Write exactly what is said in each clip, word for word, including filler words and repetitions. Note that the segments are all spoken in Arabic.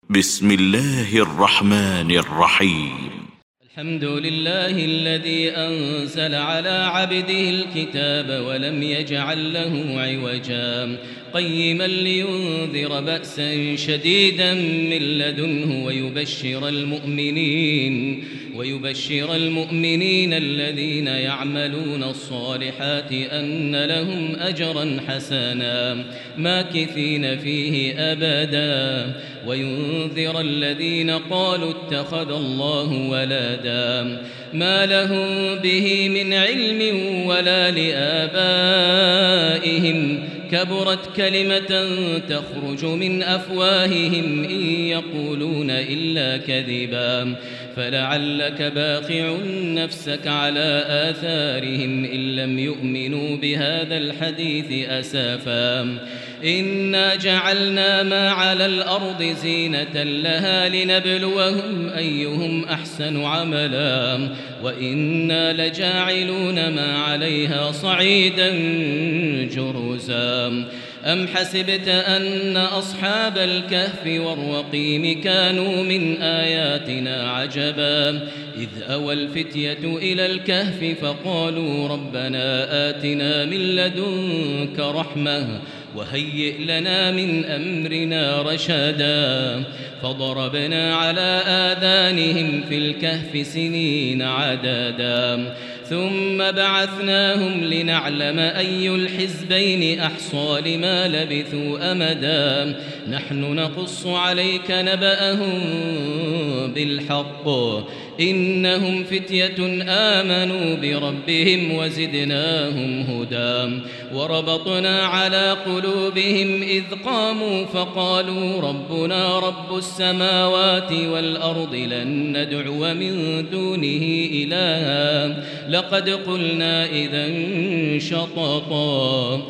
بسم الله الرحمن الرحيم. الحمد لله الذي أنزل على عبده الكتاب ولم يجعل له عوجا قيما لينذر بأسا شديدا من لدنه ويبشر المؤمنين ويبشر المؤمنين الذين يعملون الصالحات أن لهم أجرا حسنا ماكثين فيه أبدا وينذر الذين قالوا اتخذ الله ولدا ما لهم به من علم ولا لآبائهم كبرت كلمة تخرج من أفواههم إن يقولون إلا كذبا فلعلك باخع نفسك على آثارهم إن لم يؤمنوا بهذا الحديث أسافا إنا جعلنا ما على الأرض زينة لها لنبلوهم أيهم أحسن عملا وإنا لجاعلون ما عليها صعيدا جرزا أم حسبت أن أصحاب الكهف والرقيم كانوا من آياتنا عجبا إذ أوى الفتية إلى الكهف فقالوا ربنا آتنا من لدنك رحمة وهيئ لنا من أمرنا رشدا فضربنا على آذانهم في الكهف سنين عددا ثم بعثناهم لنعلم أي الحزبين أحصى لما لبثوا أمدا نحن نقص عليك نبأهم بالحق إنهم فتية آمنوا بربهم وزدناهم هدى وربطنا على قلوبهم إذ قاموا فقالوا ربنا رب السماوات والأرض لن ندعو من دونه إلها لقد قلنا إذا شططا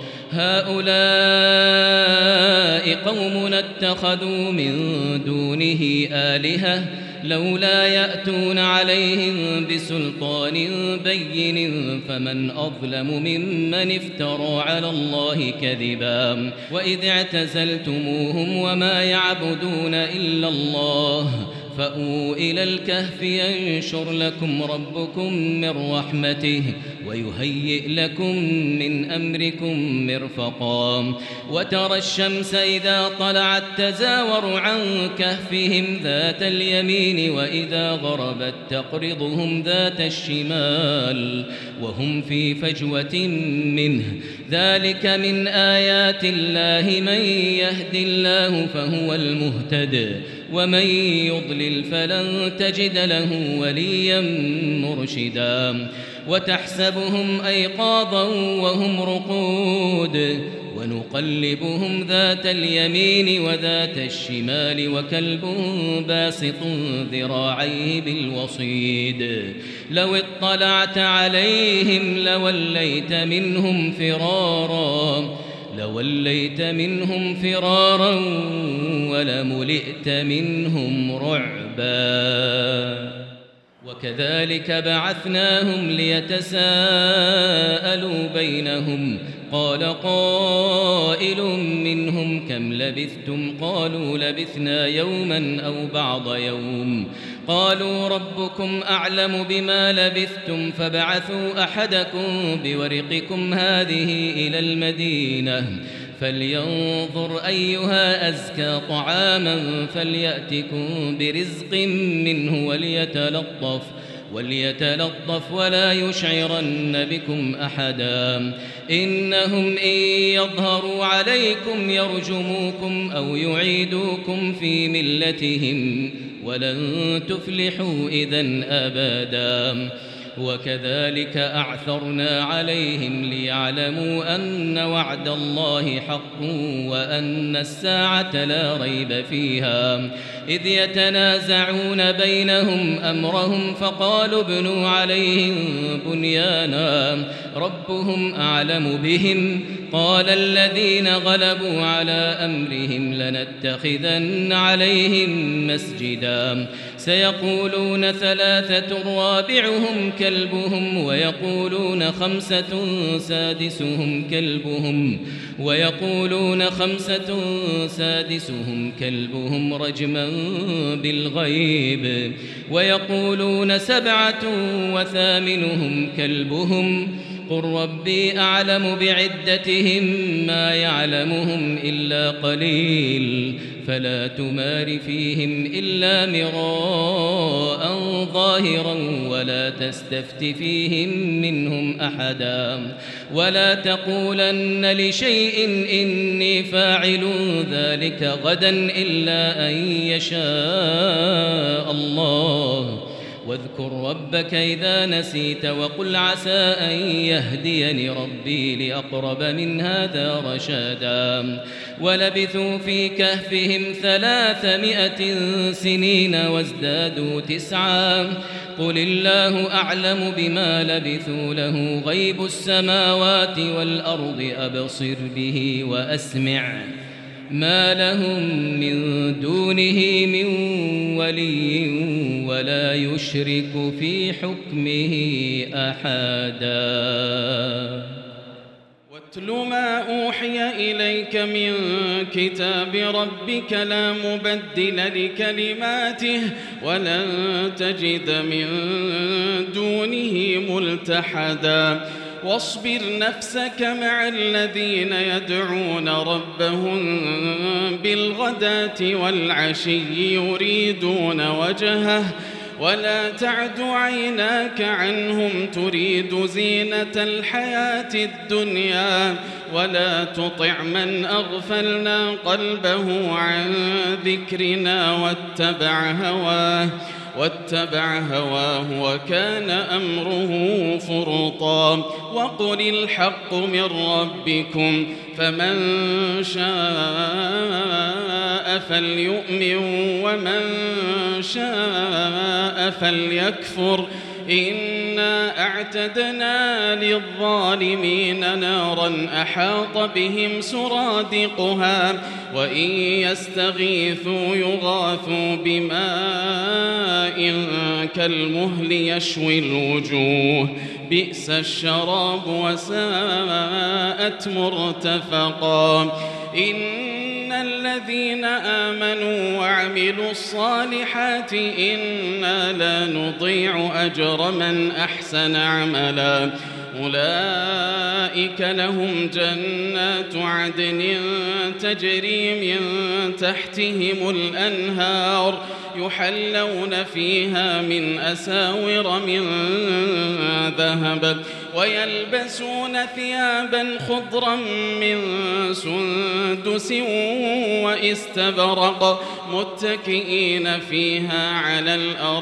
هؤلاء قومنا اتخذوا من دونه آلهة لولا يأتون عليهم بسلطان بين فمن أظلم ممن افترى على الله كذبا وإذ اعتزلتموهم وما يعبدون إلا الله فأووا إلى الكهف ينشر لكم ربكم من رحمته ويهيئ لكم من أمركم مرفقا وترى الشمس إذا طلعت تزاور عن كهفهم ذات اليمين وإذا غربت تقرضهم ذات الشمال وهم في فجوة منه ذلك من آيات الله من يهد الله فهو المهتد ومن يضلل فلن تجد له وليا مرشدا وتحسبهم أيقاظا وهم رقود ونقلبهم ذات اليمين وذات الشمال وكلبهم باسط ذراعيه بالوصيد لو اطلعت عليهم لوليت منهم فرارا لوليت منهم فرارا ولملئت منهم رعبا وكذلك بعثناهم ليتساءلوا بينهم قال قائل منهم كم لبثتم قالوا لبثنا يوما أو بعض يوم قالوا ربكم أعلم بما لبثتم فابعثوا أحدكم بورقكم هذه إلى المدينة فلينظر أيها أزكى طعاما فليأتكم برزق منه وليتلطف وليتلطف ولا يشعرن بكم أحدا إنهم إن يظهروا عليكم يرجموكم أو يعيدوكم في ملتهم ولن تفلحوا إذن أبدا وكذلك أعثرنا عليهم ليعلموا أن وعد الله حق وأن الساعة لا ريب فيها إذ يتنازعون بينهم أمرهم فقالوا ابنوا عليهم بنيانا ربهم أعلم بهم قال الذين غلبوا على أمرهم لنتخذن عليهم مسجدا سيقولون ثلاثة رابعهم كلبهم ويقولون خمسة سادسهم كلبهم ويقولون خمسة سادسهم كلبهم رجما بالغيب ويقولون سبعة وثامنهم كلبهم قل ربي أعلم بعدتهم ما يعلمهم إلا قليل فلا تمار فيهم إلا مراء ظاهرا ولا تستفت فيهم منهم أحدا ولا تقولن لشيء إني فاعل ذلك غدا إلا أن يشاء الله واذكر ربك إذا نسيت وقل عسى أن يهديني ربي لأقرب من هذا رشادا ولبثوا في كهفهم ثلاثمائة سنين وازدادوا تسعا قل الله أعلم بما لبثوا له غيب السماوات والأرض أبصر به وأسمع ما لهم من دونه من ولي ولا يشرك في حكمه أحدا واتل ما أوحي إليك من كتاب ربك لا مبدل لكلماته ولن تجد من دونه ملتحدا واصبر نفسك مع الذين يدعون ربهم بالغداة والعشي يريدون وجهه ولا تعد عيناك عنهم تريد زينة الحياة الدنيا ولا تطع من أغفلنا قلبه عن ذكرنا واتبع هواه واتبع هواه وكان أمره فرطا وقل الحق من ربكم فمن شاء فليؤمن ومن شاء فليكفر إنا أعتدنا للظالمين نارا أحاط بهم سرادقها وإن يستغيثوا يغاثوا بماء كالمهل يشوي الوجوه بئس الشراب وساءت مرتفقا إن الذين آمنوا وعملوا الصالحات إنا لا نضيع أجر من أحسن عملا أولئك لهم جنات عدن تجري من تحتهم الأنهار يحلون فيها من أساور من ذهب ويلبسون ثيابا خضرا من سندس واستبرق متكئين فيها على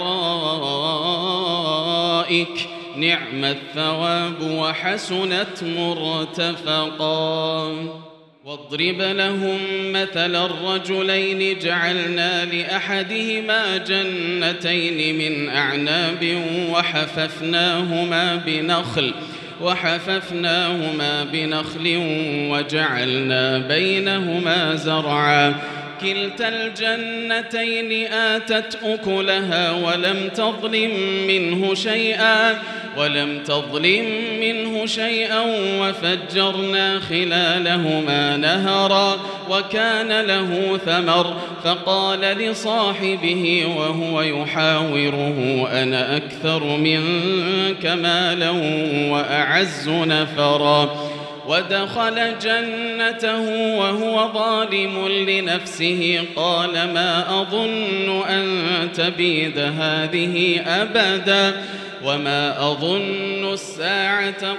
الأرائك نعم الثواب وحسنت مرتفقا واضرب لهم مثل الرجلين جعلنا لأحدهما جنتين من أعناب وحففناهما بنخل وحففناهما بنخل وجعلنا بينهما زرعا كلتا الجنتين آتت أكلها ولم تظلم منه شيئا ولم تظلم منه شيئا وفجرنا خلالهما نهرا وكان له ثمر فقال لصاحبه وهو يحاوره أنا أكثر منك مالا وأعز نفرا ودخل جنته وهو ظالم لنفسه قال ما أظن أن تبيد هذه أبدا وما أظن الساعة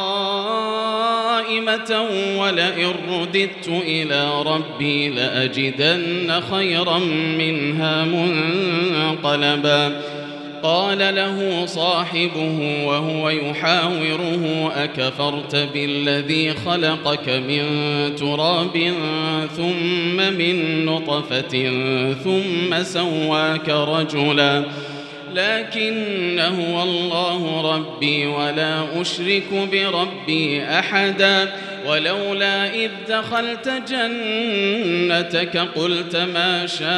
قائمة ولئن رددت إلى ربي لأجدن خيرا منها منقلبا قال له صاحبه وهو يحاوره أكفرت بالذي خلقك من تراب ثم من نطفة ثم سواك رجلا لكن هو الله ربي ولا أشرك بربي أحدا ولولا إذ دخلت جنتك قلت ما شاء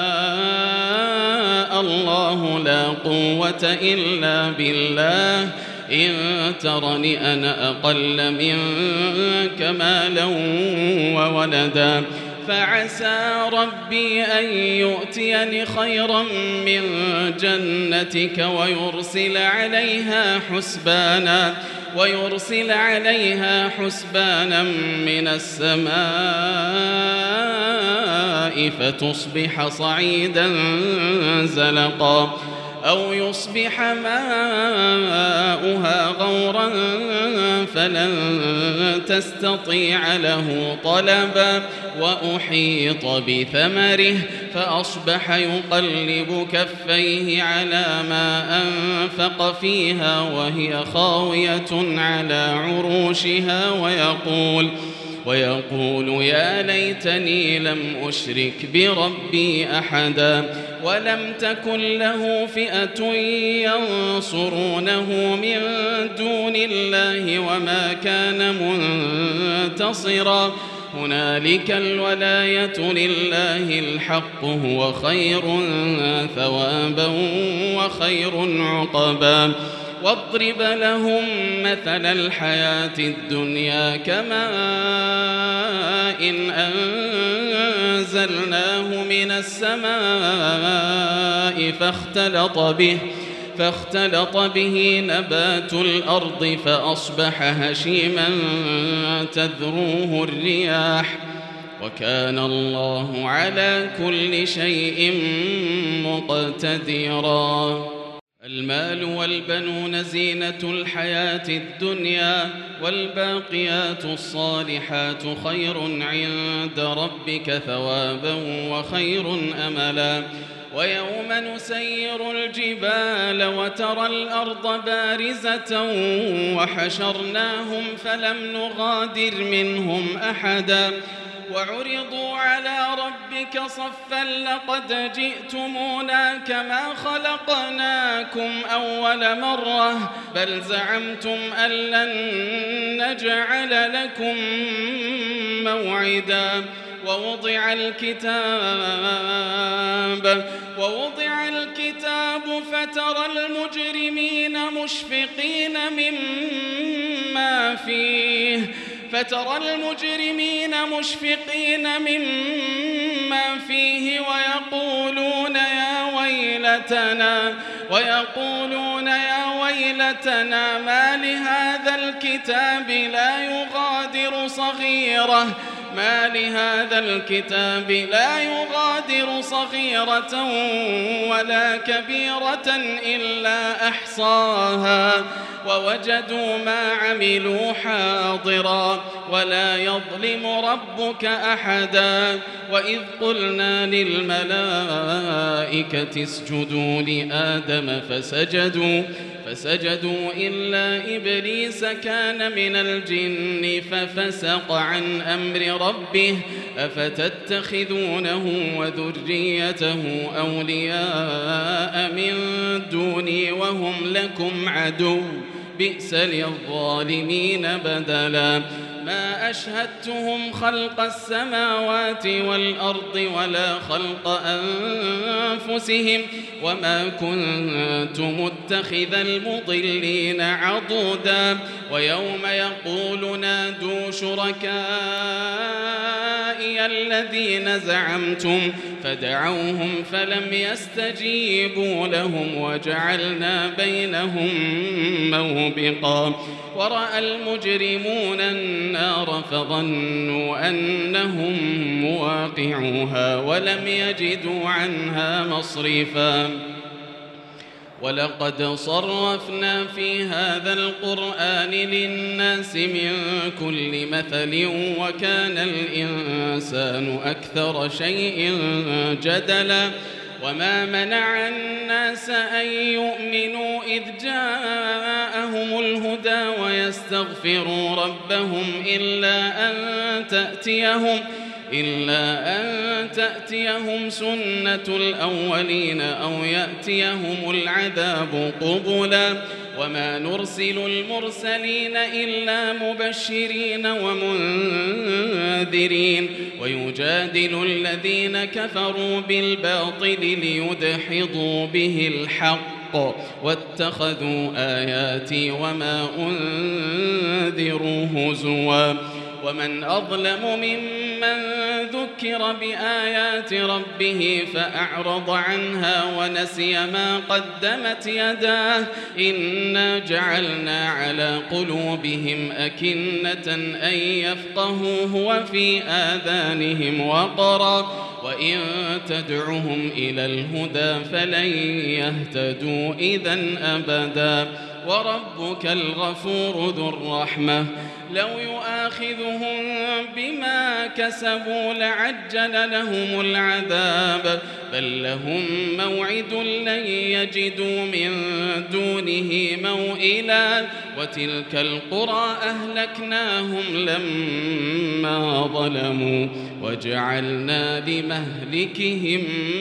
الله لا قوة إلا بالله إن ترني أنا أقل منك مالا وولدا فعسى ربي أن يؤتيني خيرا من جنتك ويرسل عليها حسبانا ويرسل عليها حسبانا من السماء فتصبح صعيدا زلقا أو يصبح ماؤها غورا فلن تستطيع له طلبا وأحيط بثمره فأصبح يقلب كفيه على ما أنفق فيها وهي خاوية على عروشها ويقول ويقول يا ليتني لم أشرك بربي أحدا ولم تكن له فئة ينصرونه من دون الله وما كان منتصرا هنالك الولاية لله الحق هو خير ثوابا وخير عقبا واضرب لهم مثل الحياة الدنيا كماء إن أنزلناه من السماء فاختلط به فاختلط به نبات الأرض فأصبح هشيما تذروه الرياح وكان الله على كل شيء مقتدرا المال والبنون زينة الحياة الدنيا والباقيات الصالحات خير عند ربك ثوابا وخير أملا ويوم نسير الجبال وترى الأرض بارزة وحشرناهم فلم نغادر منهم أحدا وعرضوا على ربك صفا لقد جئتمونا كما خلقناكم أول مرة بل زعمتم أن لن نجعل لكم موعدا ووضع الكتاب ووضع الكتاب فترى المجرمين مشفقين مما فيه فترى المجرمين مشفقين مما فيه ويقولون يا ويلتنا ويقولون يا ويلتنا ما لهذا الكتاب لا يغادر صغيرة ما لهذا الكتاب لا يغادر صغيرة ولا كبيرة إلا أحصاها ووجدوا ما عملوا حاضرا ولا يظلم ربك أحدا وإذ قلنا للملائكة اسجدوا لآدم فسجدوا فسجدوا إلا إبليس كان من الجن ففسق عن أمر ربه أفتتخذونه وذريته أولياء من دوني وهم لكم عدو بئس للظالمين بدلا ما أشهدتهم خلق السماوات والأرض ولا خلق أنفسهم وما كنت متخذ المضلين عضدا ويوم يقول نادوا شركائي الذين زعمتم فدعوهم فلم يستجيبوا لهم وجعلنا بينهم موبقا ورأى المجرمون النار فظنوا أنهم مواقعوها ولم يجدوا عنها مصرفا ولقد صرفنا في هذا القرآن للناس من كل مثل وكان الإنسان أكثر شيء جدلا وما منع الناس أن يؤمنوا إذ جاءهم الهدى ويستغفروا ربهم إلا أن تأتيهم إلا أن تأتيهم سنة الأولين أو يأتيهم العذاب قبلا وما نرسل المرسلين إلا مبشرين ومنذرين ويجادل الذين كفروا بالباطل ليدحضوا به الحق واتخذوا آياتي وما أنذروا هزوا ومن أظلم ممن ذكر بآيات ربه فأعرض عنها ونسي ما قدمت يداه إنا جعلنا على قلوبهم أكنة أن يفقهوه وفي آذانهم وقرا وإن تدعهم إلى الهدى فلن يهتدوا إذن أبدا وربك الغفور ذو الرحمة لو يؤاخذهم بما كسبوا لعجل لهم العذاب بل لهم موعد لن يجدوا من دونه موئلا وتلك القرى أهلكناهم لما ظلموا وجعلنا لمهلكهم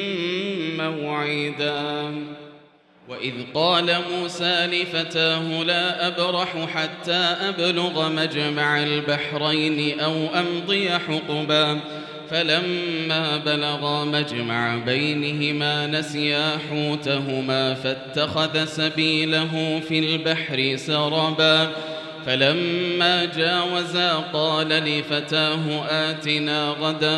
موعدا وإذ قال موسى لفتاه لا أبرح حتى أبلغ مجمع البحرين أو أمضي حقبا فلما بلغا مجمع بينهما نسيا حوتهما فاتخذ سبيله في البحر سربا فلما جاوزا قال لفتاه آتنا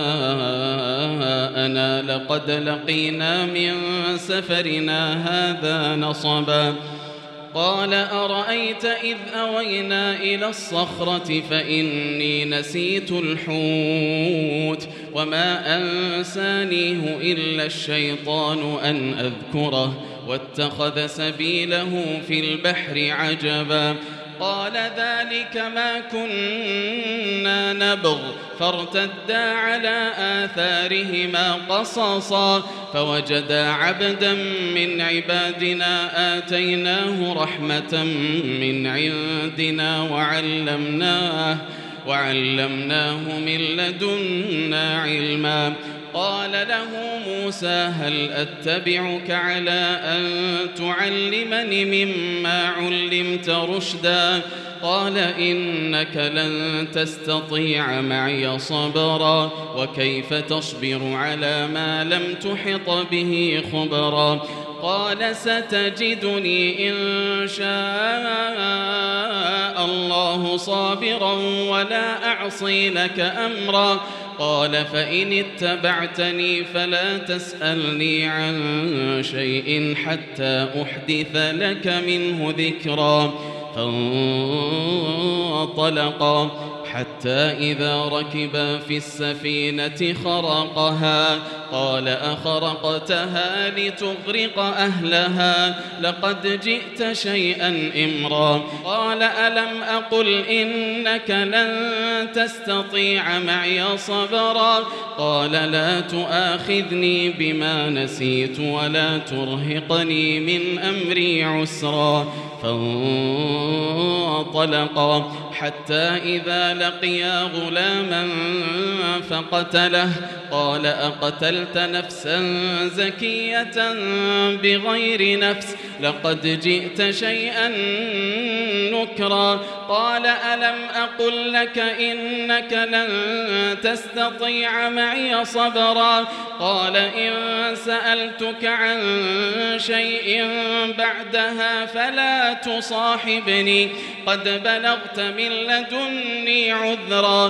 غداءنا لقد لقينا من سفرنا هذا نصبا قال أرأيت إذ أوينا إلى الصخرة فإني نسيت الحوت وما أنسانيه إلا الشيطان أن أذكره واتخذ سبيله في البحر عجبا قال ذلك ما كنا نبغ فارتدا على آثارهما قصصا فوجدا عبدا من عبادنا آتيناه رحمة من عندنا وعلمناه وعلمناه من لدنا علما قال له موسى هل أتبعك على أن تعلمني مما علمت رشدا قال إنك لن تستطيع معي صبرا وكيف تصبر على ما لم تحط به خبرا قال ستجدني إن شاء الله صابرا ولا أعصي لك أمرا قال فإن اتبعتني فلا تسألني عن شيء حتى أحدث لك منه ذكرا فانطلقا حتى إذا ركبا في السفينة خرقها قال أخرقتها لتغرق أهلها لقد جئت شيئا إمرا قال ألم أقل إنك لن تستطيع معي صبرا قال لا تؤاخذني بما نسيت ولا ترهقني من أمري عسرا فانطلقا حتى إذا لقيا غلاما فقتله قال أقتلت نفسا زكية بغير نفس لقد جئت شيئا نكرا قال ألم أقل لك إنك لن تستطيع معي صبرا قال إن سألتك عن شيء بعدها فلا تصاحبني قد بلغت من لدني عذرا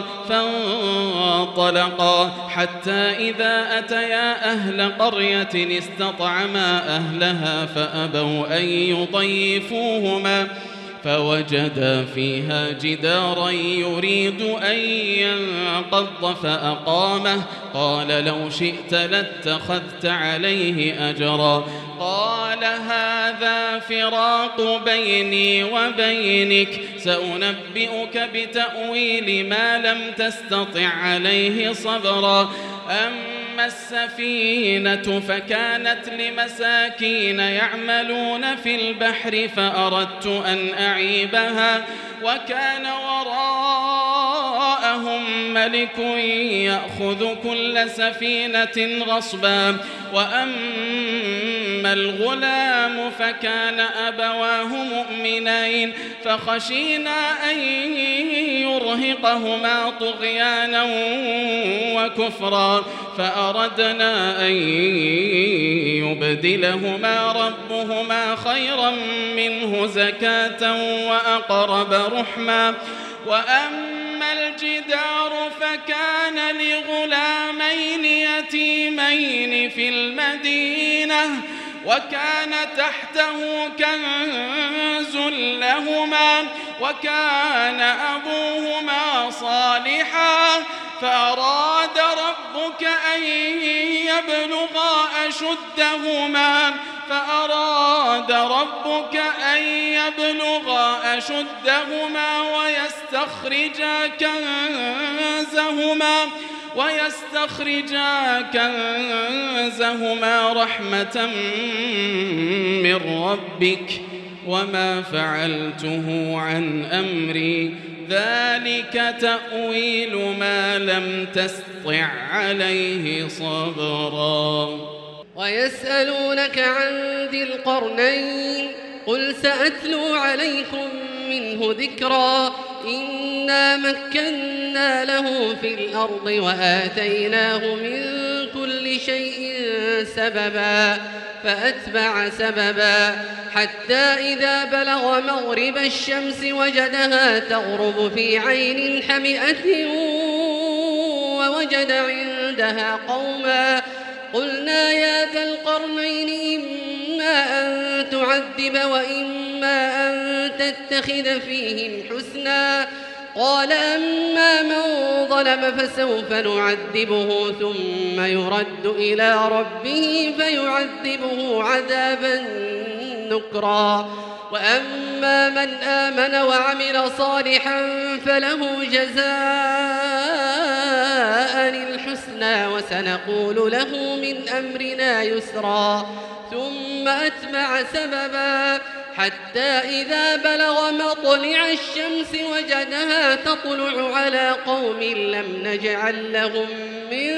فانطلقا حتى إذا أتيا أهل قرية استطعما أهلها فأبوا أن يضيفوهما فوجدا فيها جدارا يريد أن ينقض فأقامه قال لو شئت لاتخذت عليه أجرا قال هذا فراق بيني وبينك سأنبئك بتأويل ما لم تستطع عليه صبرا أما السفينة فكانت لمساكين يعملون في البحر فأردت أن أعيبها وكان وراءهم ملك يأخذ كل سفينة غصبا وأما الغلام فكان أبواه مؤمنين فخشينا أن يرهقهما طغيانا وكفرا فأردنا أن يبدلهما ربهما خيرا منه زكاة وأقرب رحما وأما الجدار فكان لغلامين يتيمين في المدينة وكان تحته كنز لهما وكان أبوهما صالحا فأراد ربك أن يبلغا أشدهما فأراد ربك أن يبلغا أشدهما ويستخرجا كنزهما ويستخرجا كنزهما رحمة من ربك وما فعلته عن أمري ذلك تأويل ما لم تسطع عليه صبرا. ويسألونك عن ذي القرنين قل سأتلو عليكم منه ذكرا إنا مكنا له في الأرض وآتيناه من كل شيء سببا فأتبع سببا حتى إذا بلغ مغرب الشمس وجدها تغرب في عين حمئة ووجد عندها قوما قلنا يا ذا القرنين إما أن تعذب وإما أن تتخذ فيهم حسنا قال أما من ظلم فسوف نعذبه ثم يرد إلى ربه فيعذبه عذابا نكرا وأما من آمن وعمل صالحا فله جزاء الحسنى وسنقول له من أمرنا يسرا ثم أتبع سببا حتى إذا بلغ مطلع الشمس وجدها تطلع على قوم لم نجعل لهم من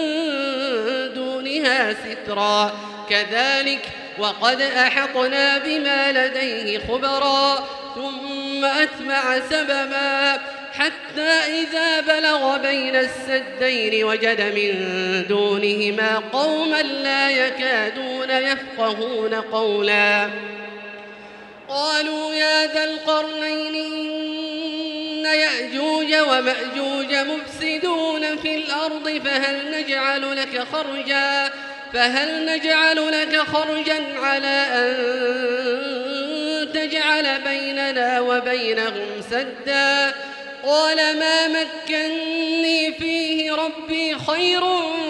دونها سترا كذلك وقد أحطنا بما لديه خبرا ثم أتبع سببا حتى إذا بلغ بين السدين وجد من دونهما قوما لا يكادون يفقهون قولا قالوا يا ذا القرنين إن يأجوج ومأجوج مفسدون في الأرض فهل نجعل لك خرجا فهل نجعل لك خرجا على أن تجعل بيننا وبينهم سدا قال ما مكني فيه ربي خير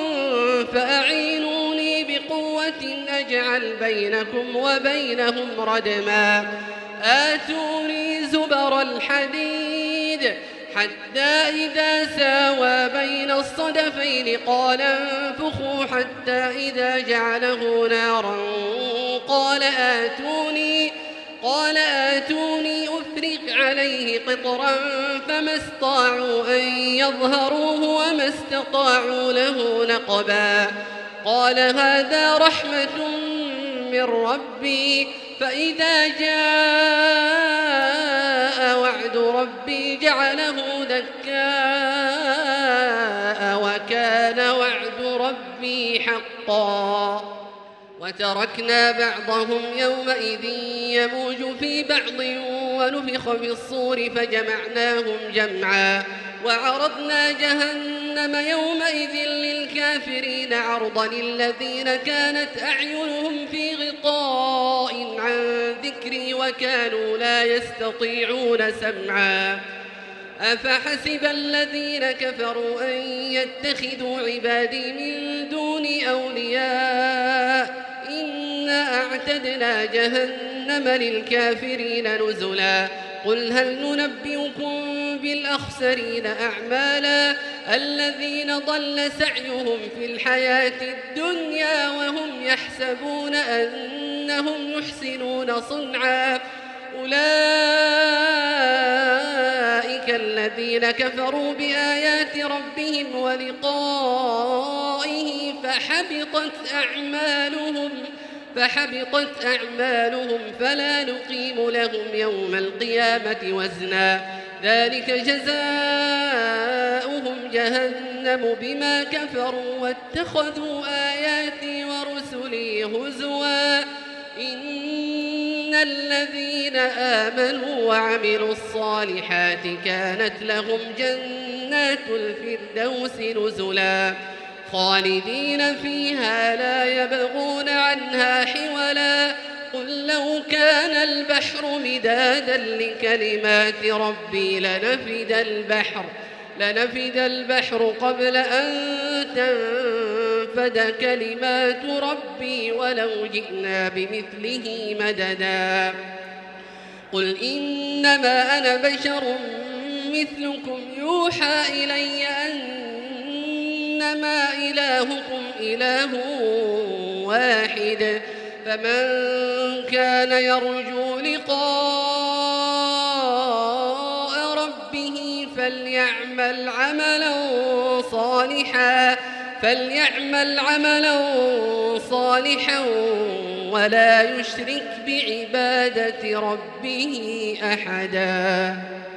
فأعينوني بقوة أجعل بينكم وبينهم ردما آتوني زبر الحديد حتى إذا ساوى بين الصدفين قال انفخوا حتى إذا جعله نارا قال آتوني قال آتوني أفرغ عليه قطرا فما استطاعوا أن يظهروه وما استطاعوا له نقبا قال هذا رحمة من ربي فإذا جاء وعد ربي جعله دكاء وكان وعد ربي حقا وتركنا بعضهم يومئذ يموج في بعض ونفخ في الصور فجمعناهم جمعا وعرضنا جهنم يومئذ للكافرين عرضا الذين كانت أعينهم في غطاء عن ذكري وكانوا لا يستطيعون سمعا أفحسب الذين كفروا أن يتخذوا عبادي من دوني أولياء إنا أعتدنا جهنم للكافرين نزلا قل هل ننبئكم بالأخسرين أعمالا الذين ضل سعيهم في الحياة الدنيا وهم يحسبون أنهم يحسنون صنعا أولئك الذين الذين كفروا بآيات ربهم ولقائه فحبطت أعمالهم فحبطت أعمالهم فلا نقيم لهم يوم القيامة وزنا ذلك جزاؤهم جهنم بما كفروا واتخذوا آياتي ورسلي هزوا إن الذين آمنوا وعملوا الصالحات كانت لهم جنات الفردوس نزلا خالدين فيها لا يبغون عنها حولا قل لو كان البحر مدادا لكلمات ربي لنفد البحر لنفد البحر قبل أن تنفد كلمات ربي ولو جئنا بمثله مددا قل إنما أنا بشر مثلكم يوحى إلي أنما إلهكم إله واحد فمن كان يرجو لقاء ربه فليعمل عملا صالحا فليعمل عملا صالحا ولا يشرك بعبادة ربه أحدا.